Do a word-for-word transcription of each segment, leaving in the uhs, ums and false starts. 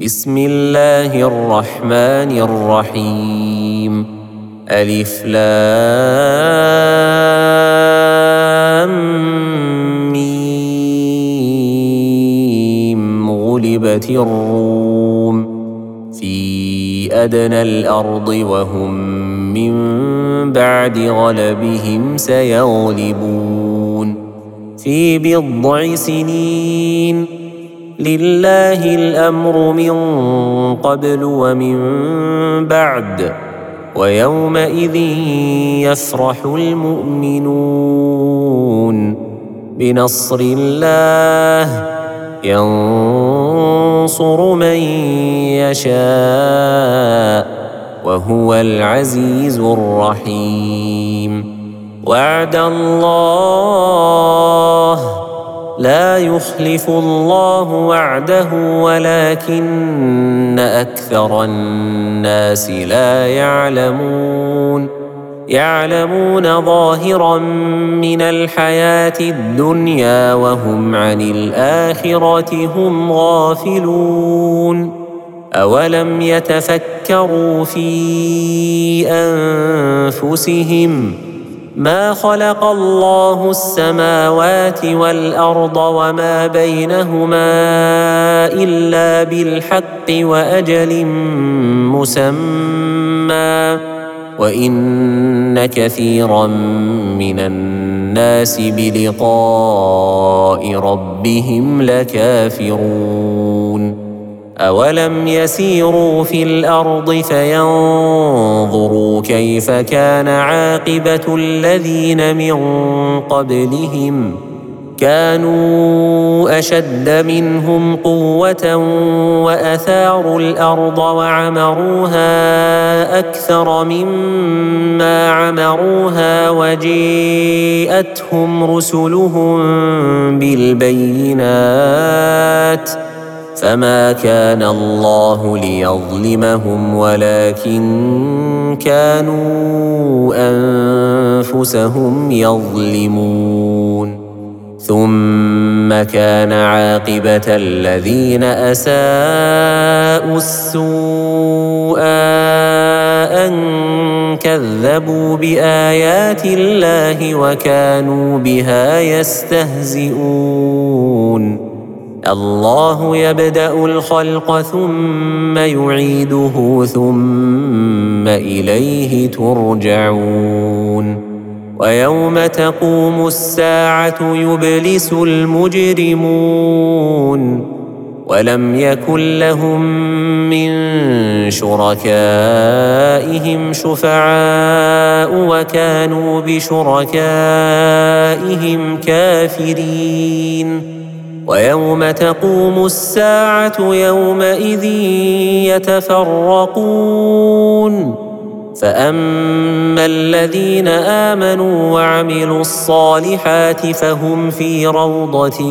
بسم الله الرحمن الرحيم. ألف لام ميم. غلبت الروم في أدنى الأرض وهم من بعد غلبهم سيغلبون في بضع سنين. لله الأمر من قبل ومن بعد ويومئذ يفرح المؤمنون بنصر الله ينصر من يشاء وهو العزيز الرحيم. وعد الله لا يخلف الله وعده ولكن أكثر الناس لا يعلمون يعلمون ظاهرا من الحياة الدنيا وهم عن الآخرة هم غافلون. أولم يتفكروا في أنفسهم ما خلق الله السماوات والأرض وما بينهما إلا بالحق وأجل مسمى وإن كثيرا من الناس بلقاء ربهم لكافرون. أولم يسيروا في الأرض فينظروا كيف كان عاقبة الذين من قبلهم كانوا أشد منهم قوة وأثاروا الأرض وعمروها أكثر مما عمروها وجيءتهم رسلهم بالبينات فما كان الله ليظلمهم ولكن كانوا أنفسهم يظلمون. ثم كان عاقبة الذين أساءوا السوء أن كذبوا بآيات الله وكانوا بها يستهزئون. الله يبدأ الخلق ثم يعيده ثم إليه ترجعون. ويوم تقوم الساعة يبلس المجرمون ولم يكن لهم من شركائهم شفعاء وكانوا بشركائهم كافرين. ويوم تقوم الساعة يومئذ يتفرقون فأما الذين آمنوا وعملوا الصالحات فهم في روضة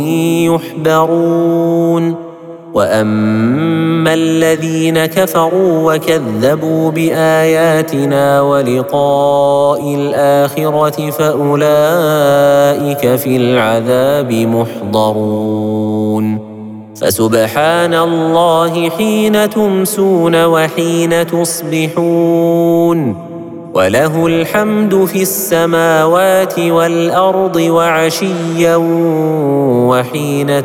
يحبرون وأما الذين كفروا وكذبوا بآياتنا ولقاء الآخرة فأولئك في العذاب محضرون. فسبحان الله حين تمسون وحين تصبحون وله الحمد في السماوات والأرض وعشيا وحين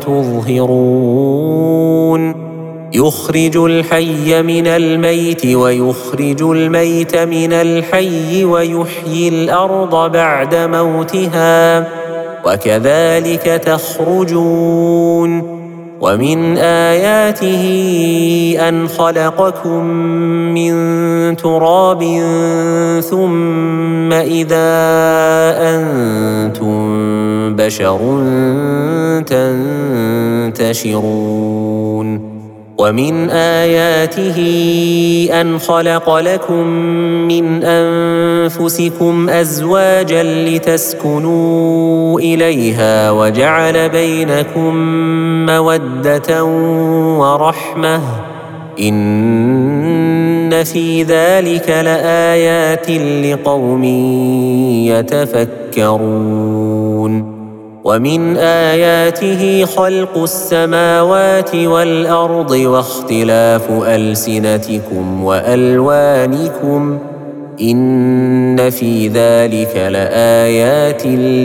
تظهرون. يخرج الحي من الميت ويخرج الميت من الحي ويحيي الأرض بعد موتها وكذلك تخرجون. ومن آياته أن خلقكم من تراب ثم إذا أنتم بشر تنتشرون. ومن آياته أن خلق لكم من أنفسكم أزواجا لتسكنوا إليها وجعل بينكم مودة ورحمة إن في ذلك لآيات لقوم يتفكرون. ومن آياته خلق السماوات والأرض واختلاف ألسنتكم وألوانكم إن في ذلك لآيات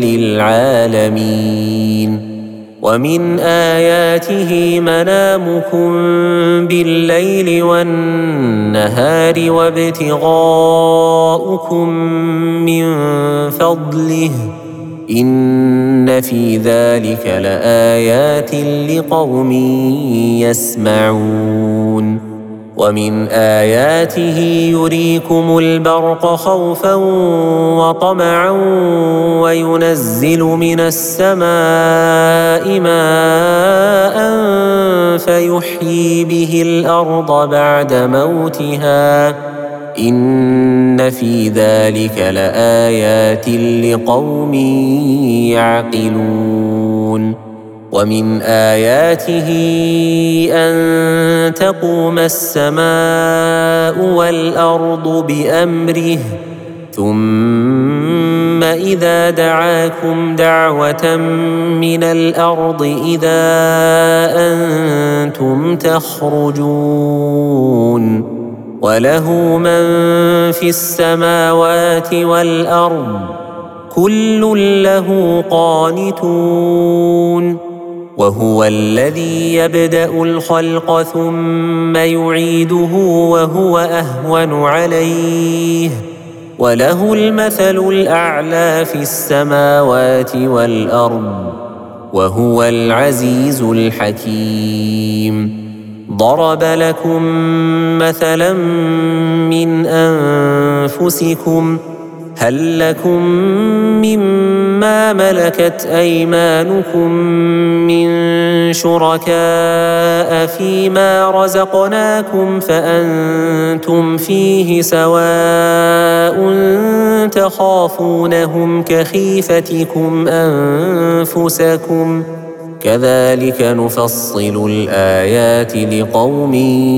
للعالمين ومن آياته منامكم بالليل والنهار وابتغاؤكم من فضله إن في ذلك لآيات لقوم يسمعون ومن آياته يريكم البرق خوفا وطمعا وينزل من السماء ماء فيحيي به الأرض بعد موتها إن في ذلك لآيات لقوم يعقلون ومن آياته أن تقوم السماء والأرض بأمره ثم إذا دعاكم دعوة من الأرض إذا أنتم تخرجون وله من في السماوات والأرض كل له قانتون وهو الذي يبدأ الخلق ثم يعيده وهو أهون عليه وله المثل الأعلى في السماوات والأرض وهو العزيز الحكيم ضرب لكم مثلا من أنفسكم هل لكم مما ملكت أيمانكم من شركاء فيما رزقناكم فأنتم فيه سواء تخافونهم كخيفتكم أنفسكم كذلك نفصل الآيات لقوم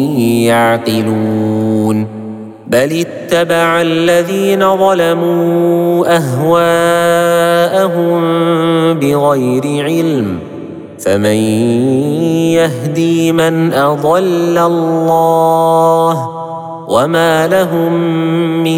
يعقلون بل اتبع الذين ظلموا أهواءهم بغير علم فمن يهدي من أضل الله وما لهم من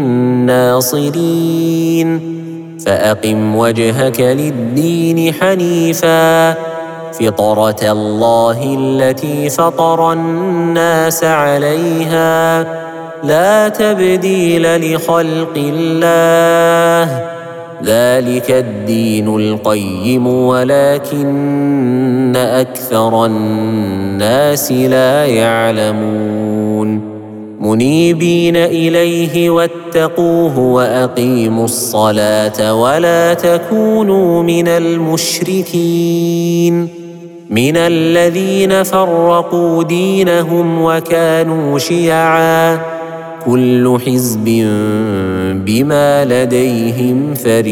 ناصرين فأقم وجهك للدين حنيفا فطرة الله التي فطر الناس عليها لا تبديل لخلق الله ذلك الدين القيم ولكن أكثر الناس لا يعلمون منيبين إليه واتقوه وأقيموا الصلاة ولا تكونوا من المشركين من الذين فرقوا دينهم وكانوا شيعا كل حزب بما لديهم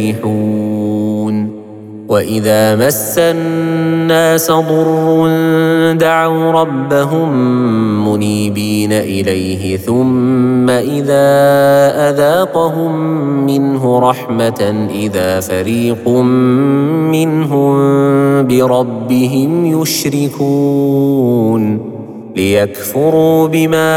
فرحون وإذا مس الناس ضر دعوا ربهم منيبين إليه ثم إذا أذاقهم منه رحمة إذا فريق منهم بربهم يشركون ليكفروا بما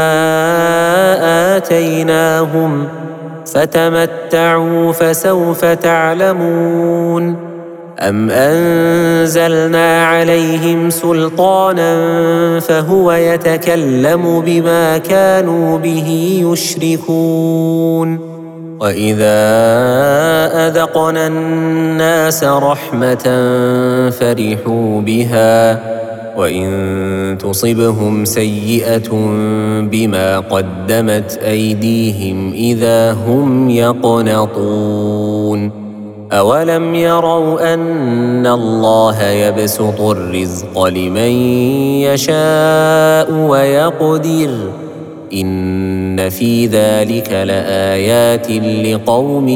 آتيناهم فتمتعوا فسوف تعلمون أم أنزلنا عليهم سلطانا فهو يتكلم بما كانوا به يشركون وإذا أذقنا الناس رحمة فرحوا بها وإن تصبهم سيئة بما قدمت أيديهم إذا هم يقنطون أولم يروا أن الله يبسط الرزق لمن يشاء ويقدر إن في ذلك لآيات لقوم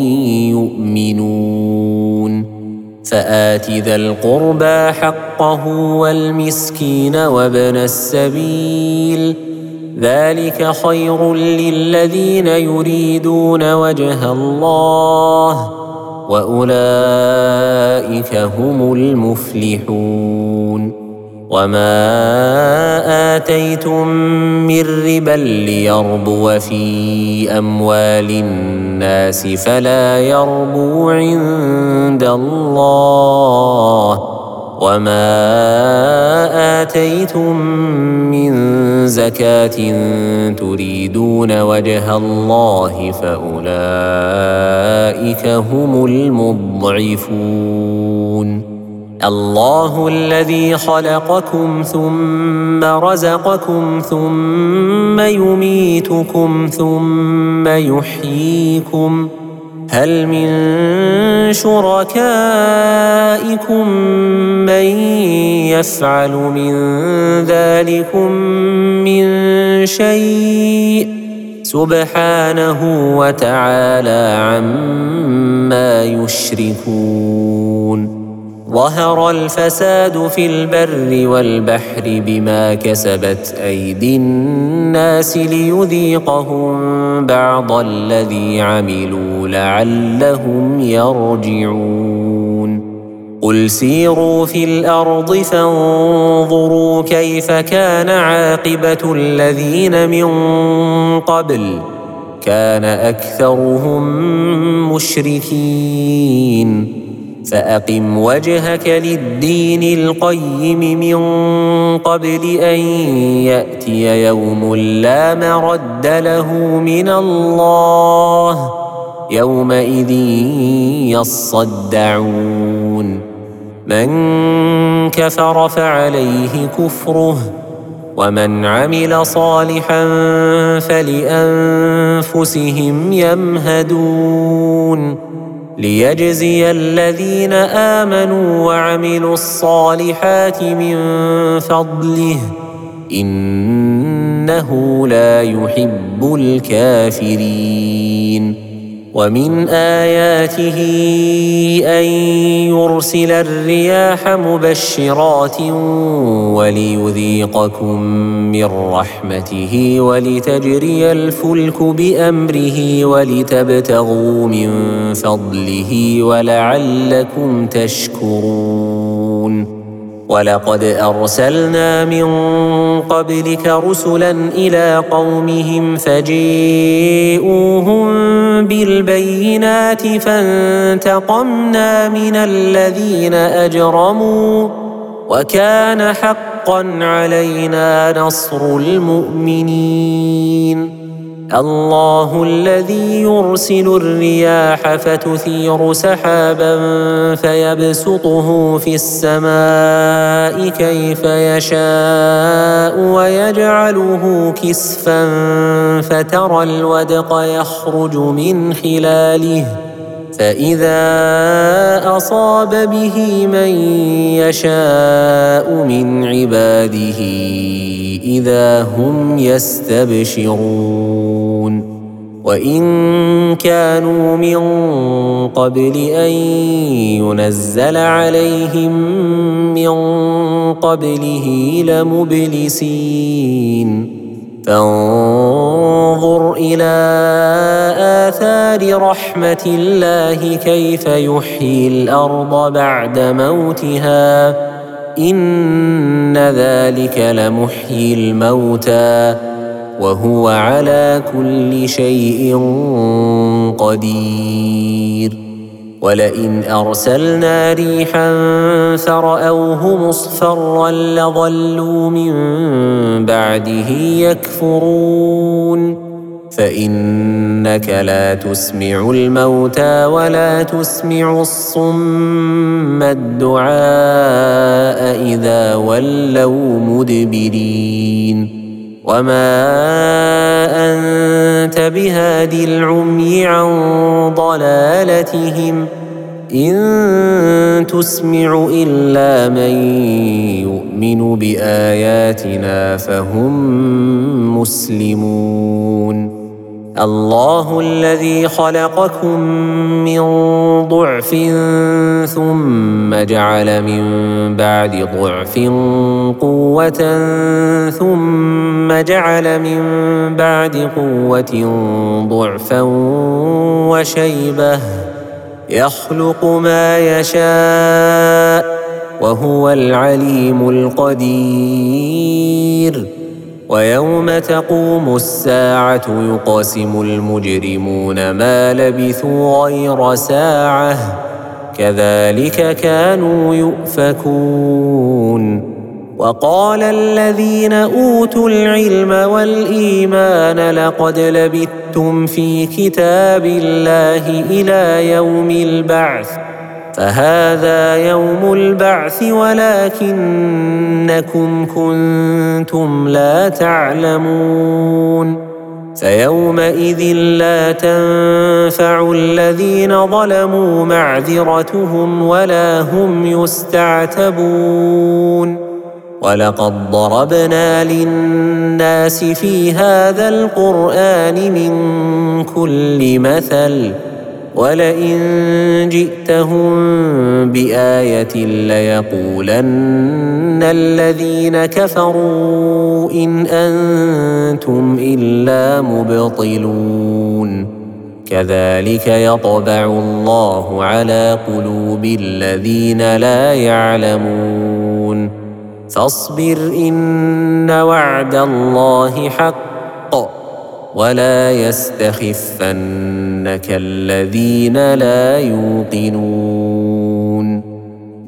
يؤمنون فآت ذا القربى حقه والمسكين وابن السبيل ذلك خير للذين يريدون وجه الله وأولئك هم المفلحون. وما آتيتم من ربا ليربو في أموال الناس فلا يربو عند الله، وما آتيتم من زكاة تريدون وجه الله فأولئك هم المضعفون. الله الذي خلقكم ثم رزقكم ثم يميتكم ثم يحييكم، هل من شركائكم من يفعل من ذلكم من شيء؟ سبحانه وتعالى عما يشركون. ظهر الفساد في البر والبحر بما كسبت أيدي الناس ليذيقهم بعض الذي عملوا لعلهم يرجعون. قل سيروا في الأرض فانظروا كيف كان عاقبة الذين من قبل، كان أكثرهم مشركين. فأقم وجهك للدين القيم من قبل أن يأتي يوم لا مرد له من الله، يومئذ يصدعون. من كفر فعليه كفره، ومن عمل صالحا فلأنفسهم يمهدون، ليجزي الذين آمنوا وعملوا الصالحات من فضله، إنه لا يحب الكافرين. ومن آياته أن يرسل الرياح مبشرات وليذيقكم من رحمته ولتجري الفلك بأمره ولتبتغوا من فضله ولعلكم تشكرون. ولقد أرسلنا من قبلك رسلا إلى قومهم فجيءوهم بالبينات فانتقمنا من الذين أجرموا، وكان حقا علينا نصر المؤمنين. الله الذي يرسل الرياح فتثير سحابا فيبسطه في السماء كيف يشاء ويجعله كسفا فترى الودق يخرج من خلاله، فإذا أصاب به من يشاء من عباده إذا هم يستبشرون. وإن كانوا من قبل أن ينزل عليهم من قبله لمبلسين. فانظر إلى آثار رحمة الله كيف يحيي الأرض بعد موتها، إن ذلك لمحيي الموتى وهو على كل شيء قدير. ولئن أرسلنا ريحا فرأوه مصفرا لظلوا من بعده يكفرون. فإنك لا تسمع الموتى ولا تسمع الصم الدعاء إذا ولوا مدبرين. وما أنت بهادي العمي عن ضلالتهم، إن تسمع إلا من يؤمن بآياتنا فهم مسلمون. الله الذي خلقكم من ضعف ثم جعل من بعد ضعف قوة ثم جعل من بعد قوة ضعفا وشيبة يخلق ما يشاء وهو العليم القدير. ويوم تقوم الساعة يقسم المجرمون ما لبثوا غير ساعة كذلك كانوا يؤفكون. وقال الذين أوتوا العلم والإيمان لقد لبثتم في كتاب الله إلى يوم البعث فهذا يوم البعث ولكنكم كنتم لا تعلمون. فيومئذ لا تنفع الذين ظلموا معذرتهم ولا هم يستعتبون. ولقد ضربنا للناس في هذا القرآن من كل مثل ولئن جئتهم بآية ليقولن الذين كفروا إن أنتم إلا مبطلون. كذلك يطبع الله على قلوب الذين لا يعلمون. فاصبر إن وعد الله حق ولا يستخفنك الذين لا يوقنون.